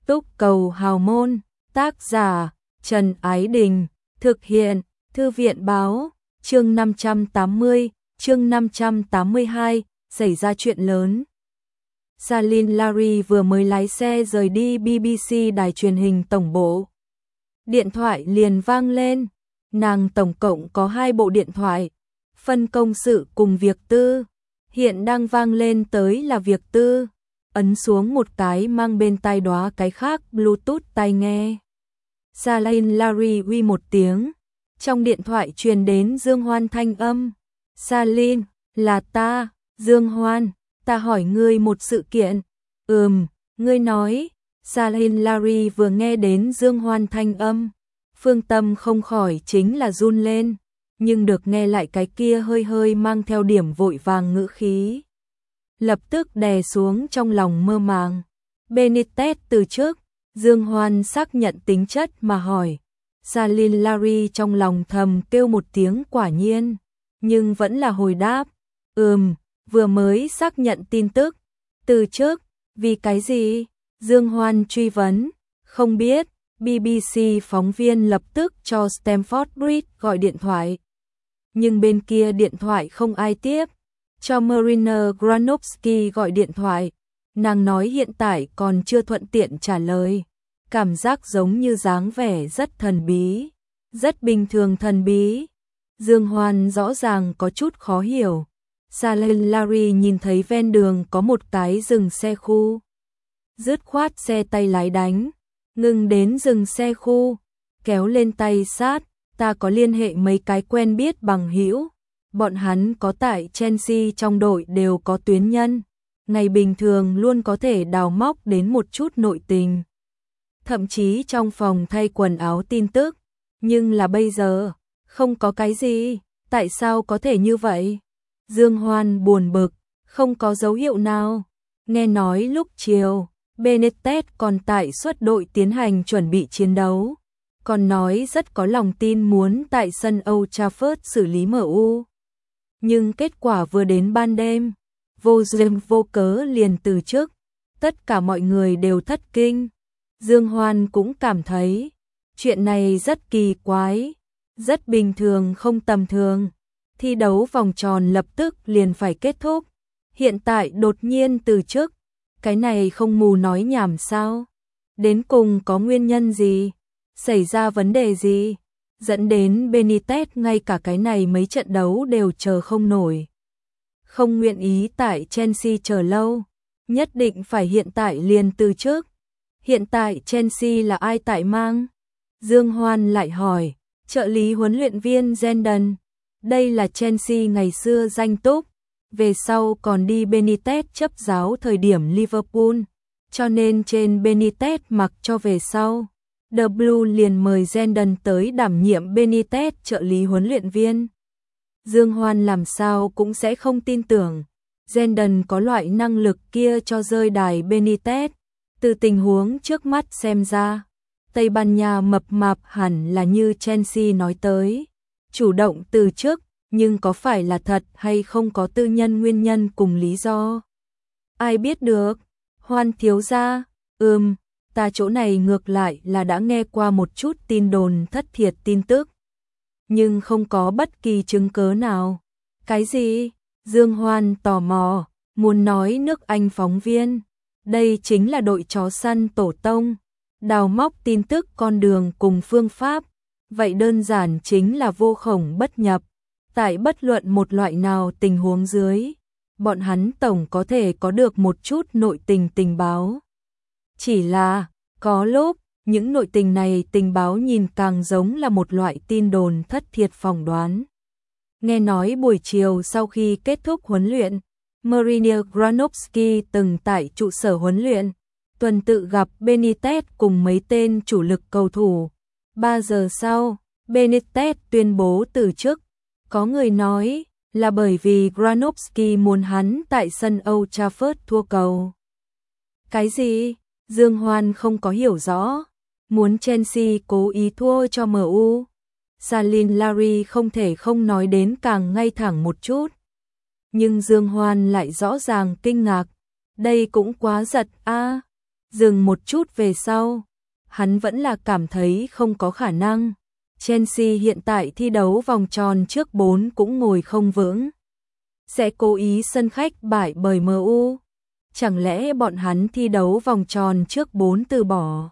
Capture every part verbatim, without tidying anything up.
Túc cầu hào môn, tác giả Trần Ái Đình, thực hiện Thư viện báo, chương năm trăm tám mươi, chương năm trăm tám mươi hai, xảy ra chuyện lớn. Salin Larry vừa mới lái xe rời đi bê bê xê đài truyền hình tổng bộ. Điện thoại liền vang lên, nàng tổng cộng có hai bộ điện thoại, phân công sự cùng việc tư, hiện đang vang lên tới là việc tư, ấn xuống một cái mang bên tai đóa cái khác Bluetooth tai nghe. Salin Larry uy một tiếng, trong điện thoại truyền đến Dương Hoan thanh âm. Salin, là ta, Dương Hoan, ta hỏi ngươi một sự kiện. Ừm, ngươi nói. Salin Larry vừa nghe đến Dương Hoan thanh âm, phương tâm không khỏi chính là run lên, nhưng được nghe lại cái kia hơi hơi mang theo điểm vội vàng ngữ khí, lập tức đè xuống trong lòng mơ màng. Benitez từ trước, Dương Hoan xác nhận tính chất mà hỏi. Salin Larry trong lòng thầm kêu một tiếng quả nhiên, nhưng vẫn là hồi đáp. Ừm, vừa mới xác nhận tin tức. Từ trước, vì cái gì? Dương Hoan truy vấn. Không biết. bê bê xê phóng viên lập tức cho Stamford Bridge gọi điện thoại. Nhưng bên kia điện thoại không ai tiếp. Cho Marina Granovsky gọi điện thoại. Nàng nói hiện tại còn chưa thuận tiện trả lời. Cảm giác giống như dáng vẻ rất thần bí. Rất bình thường thần bí. Dương Hoan rõ ràng có chút khó hiểu. Salin Larry nhìn thấy ven đường có một cái dừng xe khu. Dứt khoát xe tay lái đánh. Ngừng đến dừng xe khu. Kéo lên tay sát. Ta có liên hệ mấy cái quen biết bằng hữu. Bọn hắn có tại Chelsea trong đội đều có tuyến nhân. Ngày bình thường luôn có thể đào móc đến một chút nội tình. Thậm chí trong phòng thay quần áo tin tức. Nhưng là bây giờ, không có cái gì. Tại sao có thể như vậy? Dương Hoan buồn bực, không có dấu hiệu nào. Nghe nói lúc chiều, Benitez còn tại xuất đội tiến hành chuẩn bị chiến đấu. Còn nói rất có lòng tin muốn tại sân Old Trafford xử lý em u. Nhưng kết quả vừa đến ban đêm, vô duyên vô cớ liền từ chức. Tất cả mọi người đều thất kinh. Dương Hoan cũng cảm thấy chuyện này rất kỳ quái, rất bình thường không tầm thường. Thi đấu vòng tròn lập tức liền phải kết thúc. Hiện tại đột nhiên từ chức. Cái này không mù nói nhảm sao? Đến cùng có nguyên nhân gì? Xảy ra vấn đề gì? Dẫn đến Benitez ngay cả cái này mấy trận đấu đều chờ không nổi. Không nguyện ý tại Chelsea chờ lâu. Nhất định phải hiện tại liền từ chức. Hiện tại Chelsea là ai tại mang? Dương Hoan lại hỏi. Trợ lý huấn luyện viên Zendon. Đây là Chelsea ngày xưa danh túc. Về sau còn đi Benitez chấp giáo thời điểm Liverpool. Cho nên trên Benitez mặc cho về sau. The Blue liền mời Zendon tới đảm nhiệm Benitez trợ lý huấn luyện viên. Dương Hoan làm sao cũng sẽ không tin tưởng. Zendon có loại năng lực kia cho rơi đài Benitez. Từ tình huống trước mắt xem ra, Tây Ban Nha mập mạp hẳn là như Chelsea nói tới. Chủ động từ chức, nhưng có phải là thật hay không có tư nhân nguyên nhân cùng lý do? Ai biết được? Hoan thiếu gia, ừm, ta chỗ này ngược lại là đã nghe qua một chút tin đồn thất thiệt tin tức. Nhưng không có bất kỳ chứng cớ nào. Cái gì? Dương Hoan tò mò, muốn nói nước Anh phóng viên. Đây chính là đội chó săn tổ tông. Đào móc tin tức con đường cùng phương pháp. Vậy đơn giản chính là vô khổng bất nhập. Tại bất luận một loại nào tình huống dưới, bọn hắn tổng có thể có được một chút nội tình tình báo. Chỉ là, có lúc, những nội tình này tình báo nhìn càng giống là một loại tin đồn thất thiệt phỏng đoán. Nghe nói buổi chiều sau khi kết thúc huấn luyện, Marina Granovsky từng tại trụ sở huấn luyện, tuần tự gặp Benitez cùng mấy tên chủ lực cầu thủ. Ba giờ sau, Benitez tuyên bố từ chức. Có người nói là bởi vì Granovsky muốn hắn tại sân Old Trafford thua cầu. Cái gì? Dương Hoan không có hiểu rõ. Muốn Chelsea cố ý thua cho em u. Salin Larry không thể không nói đến càng ngay thẳng một chút. Nhưng Dương Hoan lại rõ ràng kinh ngạc. Đây cũng quá giật a. À. Dừng một chút về sau, hắn vẫn là cảm thấy không có khả năng. Chelsea hiện tại thi đấu vòng tròn trước bốn cũng ngồi không vững. Sẽ cố ý sân khách bại bởi em u. Chẳng lẽ bọn hắn thi đấu vòng tròn trước bốn từ bỏ?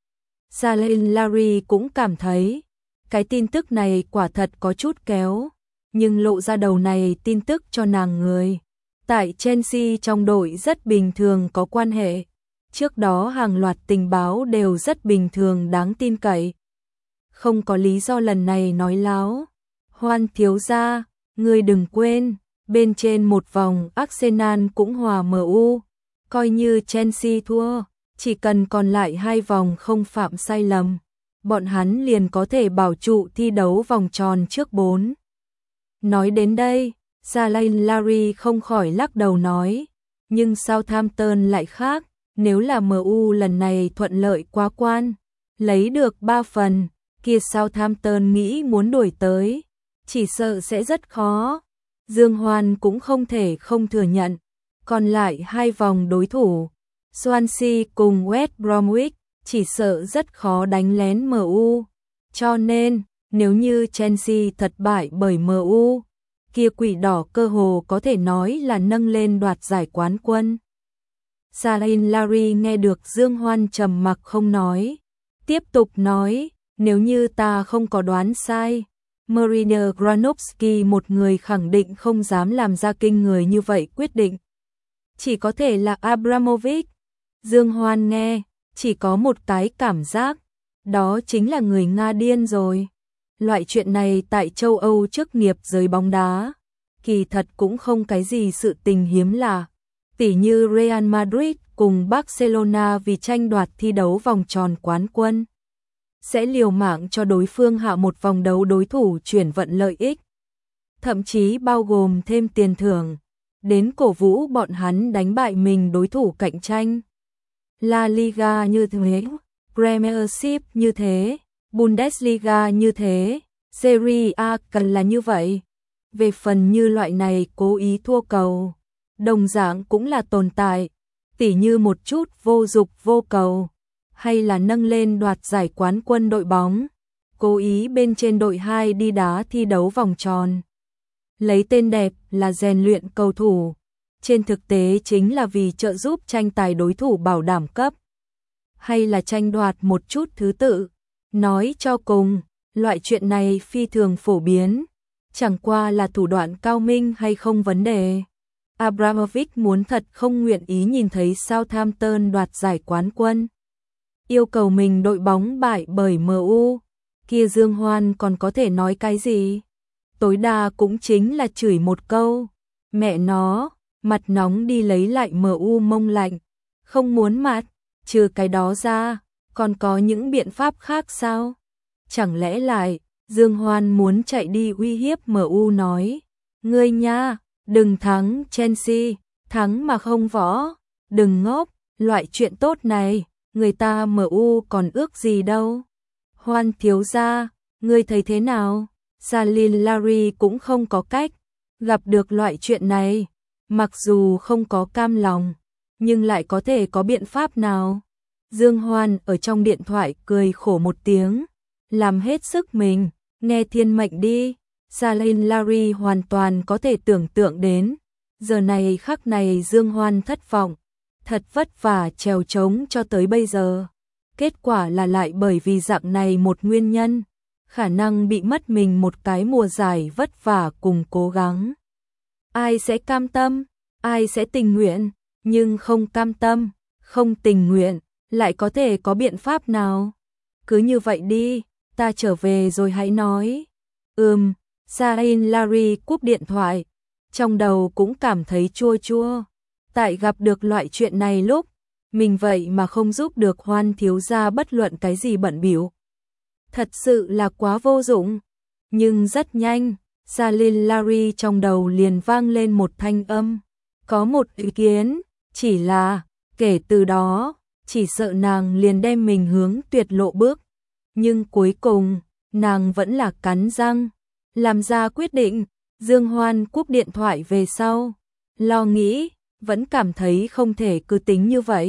Jalen Larry cũng cảm thấy cái tin tức này quả thật có chút kéo, nhưng lộ ra đầu này tin tức cho nàng người tại Chelsea trong đội rất bình thường có quan hệ. Trước đó hàng loạt tình báo đều rất bình thường đáng tin cậy. Không có lý do lần này nói láo. Hoan thiếu gia, ngươi đừng quên, bên trên một vòng Arsenal cũng hòa em u. Coi như Chelsea thua, chỉ cần còn lại hai vòng không phạm sai lầm, bọn hắn liền có thể bảo trụ thi đấu vòng tròn trước bốn. Nói đến đây, Jalen Larry không khỏi lắc đầu nói, nhưng Southampton lại khác, nếu là em u lần này thuận lợi quá quan, lấy được ba phần, kia Southampton nghĩ muốn đuổi tới, chỉ sợ sẽ rất khó. Dương Hoan cũng không thể không thừa nhận, còn lại hai vòng đối thủ, Swansea cùng West Bromwich, chỉ sợ rất khó đánh lén em u. Cho nên, nếu như Chelsea thất bại bởi em u, kia quỷ đỏ cơ hồ có thể nói là nâng lên đoạt giải quán quân. Jalen Larry nghe được Dương Hoan trầm mặc không nói, tiếp tục nói, nếu như ta không có đoán sai, Mariner Granovsky một người khẳng định không dám làm ra kinh người như vậy quyết định. Chỉ có thể là Abramovich. Dương Hoan nghe, chỉ có một cái cảm giác, đó chính là người Nga điên rồi. Loại chuyện này tại châu Âu chức nghiệp giới bóng đá, kỳ thật cũng không cái gì sự tình hiếm lạ. Tỉ như Real Madrid cùng Barcelona vì tranh đoạt thi đấu vòng tròn quán quân, sẽ liều mạng cho đối phương hạ một vòng đấu đối thủ chuyển vận lợi ích, thậm chí bao gồm thêm tiền thưởng, đến cổ vũ bọn hắn đánh bại mình đối thủ cạnh tranh. La Liga như thế, Premiership như thế, Bundesliga như thế, Serie A cần là như vậy. Về phần như loại này cố ý thua cầu, đồng dạng cũng là tồn tại, tỉ như một chút vô dục vô cầu, hay là nâng lên đoạt giải quán quân đội bóng, cố ý bên trên đội hai đi đá thi đấu vòng tròn. Lấy tên đẹp là rèn luyện cầu thủ, trên thực tế chính là vì trợ giúp tranh tài đối thủ bảo đảm cấp, hay là tranh đoạt một chút thứ tự. Nói cho cùng, loại chuyện này phi thường phổ biến, chẳng qua là thủ đoạn cao minh hay không vấn đề. Abramovich muốn thật không nguyện ý nhìn thấy Southampton đoạt giải quán quân, yêu cầu mình đội bóng bại bởi em u, kia Dương Hoan còn có thể nói cái gì? Tối đa cũng chính là chửi một câu, mẹ nó, mặt nóng đi lấy lại em u mông lạnh, không muốn mặt, trừ cái đó ra, còn có những biện pháp khác sao? Chẳng lẽ lại, Dương Hoan muốn chạy đi uy hiếp em u nói, ngươi nha, đừng thắng Chelsea, thắng mà không võ, đừng ngốc, loại chuyện tốt này, người ta em u còn ước gì đâu. Hoan thiếu gia, ngươi thấy thế nào? Jalen Larry cũng không có cách, gặp được loại chuyện này, mặc dù không có cam lòng, nhưng lại có thể có biện pháp nào? Dương Hoan ở trong điện thoại cười khổ một tiếng, làm hết sức mình, nghe thiên mệnh đi. Jalen Larry hoàn toàn có thể tưởng tượng đến, giờ này khắc này Dương Hoan thất vọng, thật vất vả trèo trống cho tới bây giờ. Kết quả là lại bởi vì dạng này một nguyên nhân, khả năng bị mất mình một cái mùa giải vất vả cùng cố gắng. Ai sẽ cam tâm, ai sẽ tình nguyện, nhưng không cam tâm, không tình nguyện, lại có thể có biện pháp nào? Cứ như vậy đi, ta trở về rồi hãy nói. Ừm, Jalen Larry cúp điện thoại, trong đầu cũng cảm thấy chua chua. Tại gặp được loại chuyện này lúc, mình vậy mà không giúp được Hoan thiếu gia bất luận cái gì bận bịu, thật sự là quá vô dụng. Nhưng rất nhanh, Jalen Larry trong đầu liền vang lên một thanh âm, có một ý kiến, chỉ là, kể từ đó, chỉ sợ nàng liền đem mình hướng tuyệt lộ bước. Nhưng cuối cùng, nàng vẫn là cắn răng, làm ra quyết định. Dương Hoan cúp điện thoại về sau, lo nghĩ, vẫn cảm thấy không thể cứ tính như vậy.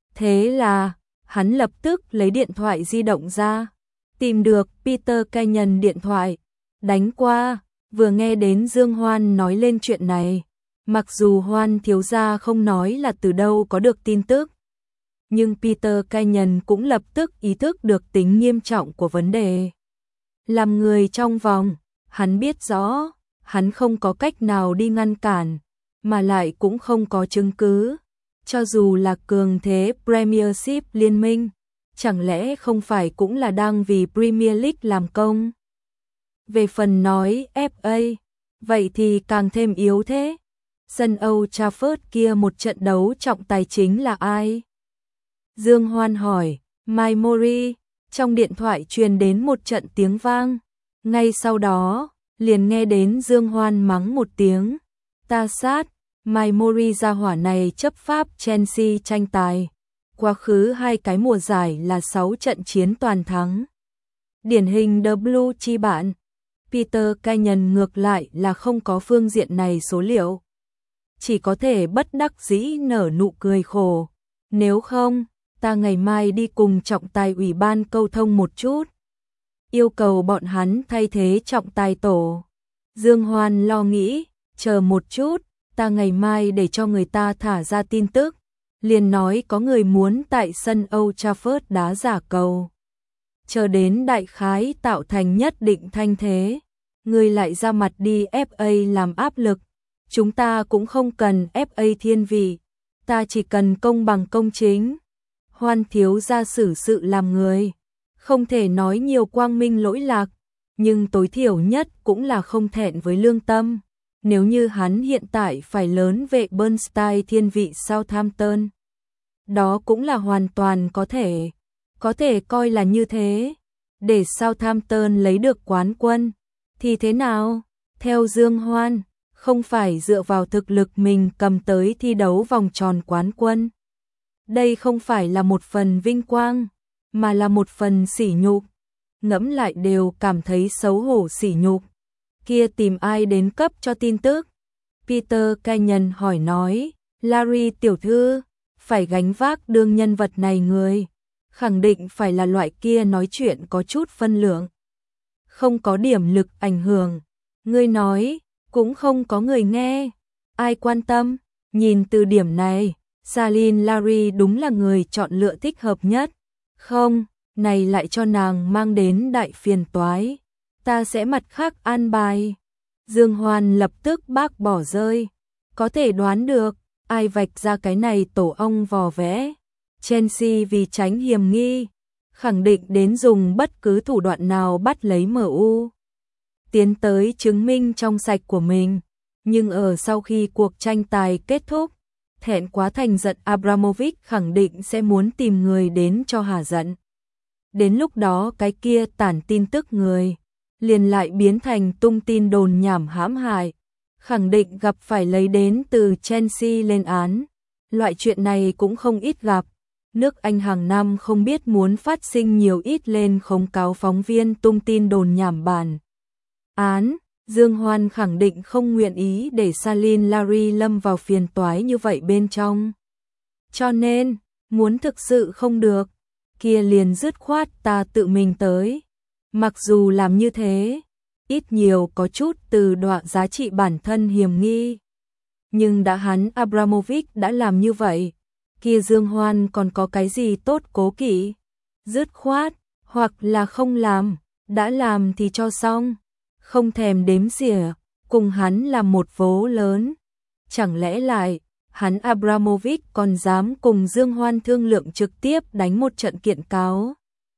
Thế là, hắn lập tức lấy điện thoại di động ra, tìm được Peter Canyon điện thoại, đánh qua, vừa nghe đến Dương Hoan nói lên chuyện này. Mặc dù Hoan thiếu gia không nói là từ đâu có được tin tức, nhưng Peter Canyon cũng lập tức ý thức được tính nghiêm trọng của vấn đề. Làm người trong vòng, hắn biết rõ, hắn không có cách nào đi ngăn cản, mà lại cũng không có chứng cứ. Cho dù là cường thế Premiership liên minh, chẳng lẽ không phải cũng là đang vì Premier League làm công? Về phần nói ép a, vậy thì càng thêm yếu thế. Sân Old Trafford kia một trận đấu trọng tài chính là ai? Dương Hoan hỏi. Mike Murray. Trong điện thoại truyền đến một trận tiếng vang. Ngay sau đó, liền nghe đến Dương Hoan mắng một tiếng. Ta sát. Mike Murray gia hỏa này chấp pháp Chelsea tranh tài. Quá khứ hai cái mùa giải là sáu trận chiến toàn thắng. Điển hình W chi bạn. Peter Canyon ngược lại là không có phương diện này số liệu. Chỉ có thể bất đắc dĩ nở nụ cười khổ. Nếu không, ta ngày mai đi cùng trọng tài ủy ban câu thông một chút. Yêu cầu bọn hắn thay thế trọng tài tổ. Dương Hoan lo nghĩ, chờ một chút, ta ngày mai để cho người ta thả ra tin tức. Liền nói có người muốn tại sân Old Trafford đá giả cầu. Chờ đến đại khái tạo thành nhất định thanh thế. Người lại ra mặt đi ép a làm áp lực. Chúng ta cũng không cần ép a thiên vị, ta chỉ cần công bằng công chính. Hoan thiếu gia xử sự làm người, không thể nói nhiều quang minh lỗi lạc, nhưng tối thiểu nhất cũng là không thẹn với lương tâm. Nếu như hắn hiện tại phải lớn vệ Bernstein thiên vị Southampton, đó cũng là hoàn toàn có thể, có thể coi là như thế. Để Southampton lấy được quán quân, thì thế nào? Theo Dương Hoan, không phải dựa vào thực lực mình cầm tới thi đấu vòng tròn quán quân. Đây không phải là một phần vinh quang, mà là một phần sỉ nhục. Ngẫm lại đều cảm thấy xấu hổ sỉ nhục. Kia tìm ai đến cấp cho tin tức? Peter Canyon hỏi nói, Larry tiểu thư, phải gánh vác đương nhân vật này người. Khẳng định phải là loại kia nói chuyện có chút phân lượng. Không có điểm lực ảnh hưởng. Ngươi nói, cũng không có người nghe. Ai quan tâm? Nhìn từ điểm này, Salin Larry đúng là người chọn lựa thích hợp nhất. Không, này lại cho nàng mang đến đại phiền toái. Ta sẽ mặt khác an bài. Dương Hoan lập tức bác bỏ rơi. Có thể đoán được, ai vạch ra cái này tổ ong vò vẽ. Chelsea vì tránh hiểm nghi, khẳng định đến dùng bất cứ thủ đoạn nào bắt lấy em u. Tiến tới chứng minh trong sạch của mình. Nhưng ở sau khi cuộc tranh tài kết thúc, thẹn quá thành giận Abramovich khẳng định sẽ muốn tìm người đến cho hả giận. Đến lúc đó cái kia tản tin tức người, liền lại biến thành tung tin đồn nhảm hãm hại, khẳng định gặp phải lấy đến từ Chelsea lên án. Loại chuyện này cũng không ít gặp. Nước Anh hàng năm không biết muốn phát sinh nhiều ít lên khống cáo phóng viên tung tin đồn nhảm bản án. Dương Hoan khẳng định không nguyện ý để Salin Larry lâm vào phiền toái như vậy bên trong. Cho nên, muốn thực sự không được, kia liền dứt khoát ta tự mình tới. Mặc dù làm như thế, ít nhiều có chút từ đọa giá trị bản thân hiểm nghi. Nhưng đã hắn Abramovich đã làm như vậy, kia Dương Hoan còn có cái gì tốt cố kỵ? Dứt khoát, hoặc là không làm, đã làm thì cho xong. Không thèm đếm xỉa, cùng hắn là một vố lớn. Chẳng lẽ lại, hắn Abramovich còn dám cùng Dương Hoan thương lượng trực tiếp đánh một trận kiện cáo?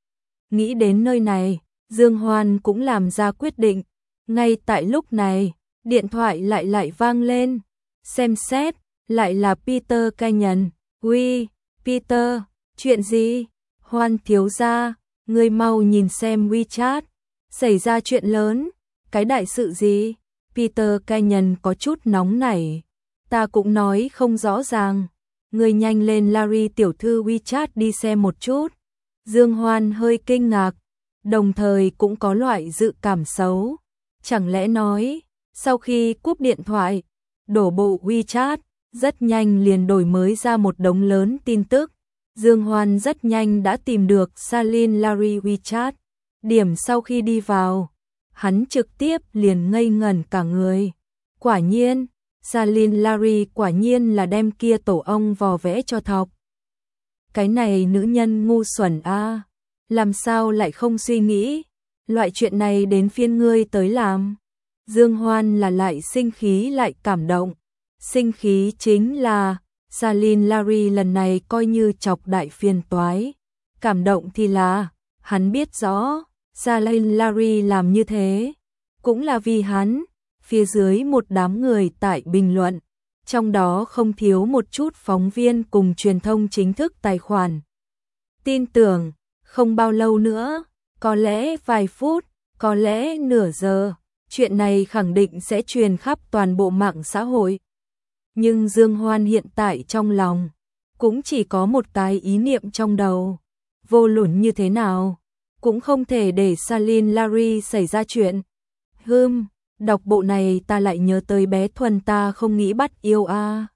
Nghĩ đến nơi này, Dương Hoan cũng làm ra quyết định. Ngay tại lúc này, điện thoại lại lại vang lên. Xem xét, lại là Peter Canyon. Uy, Peter, chuyện gì? Hoan thiếu gia, ngươi mau nhìn xem WeChat. Xảy ra chuyện lớn. Cái đại sự gì? Peter Canyon có chút nóng nảy. Ta cũng nói không rõ ràng. Ngươi nhanh lên Larry tiểu thư WeChat đi xem một chút. Dương Hoan hơi kinh ngạc, đồng thời cũng có loại dự cảm xấu. Chẳng lẽ nói, sau khi cúp điện thoại, đổ bộ WeChat, rất nhanh liền đổi mới ra một đống lớn tin tức. Dương Hoan rất nhanh đã tìm được Salin Larry WeChat. Điểm sau khi đi vào, hắn trực tiếp liền ngây ngẩn cả người. Quả nhiên, Salin Larry quả nhiên là đem kia tổ ong vò vẽ cho thọc. Cái này nữ nhân ngu xuẩn a, làm sao lại không suy nghĩ, loại chuyện này đến phiên ngươi tới làm. Dương Hoan là lại sinh khí lại cảm động. Sinh khí chính là Salin Larry lần này coi như chọc đại phiền toái. Cảm động thì là hắn biết rõ Salin Larry làm như thế cũng là vì hắn. Phía dưới một đám người tại bình luận, trong đó không thiếu một chút phóng viên cùng truyền thông chính thức tài khoản. Tin tưởng, không bao lâu nữa, có lẽ vài phút, có lẽ nửa giờ, chuyện này khẳng định sẽ truyền khắp toàn bộ mạng xã hội. Nhưng Dương Hoan hiện tại trong lòng, cũng chỉ có một cái ý niệm trong đầu. Vô luận như thế nào, cũng không thể để Salin Larry xảy ra chuyện. Hừm, đọc bộ này ta lại nhớ tới bé Thuần ta không nghĩ bắt yêu a.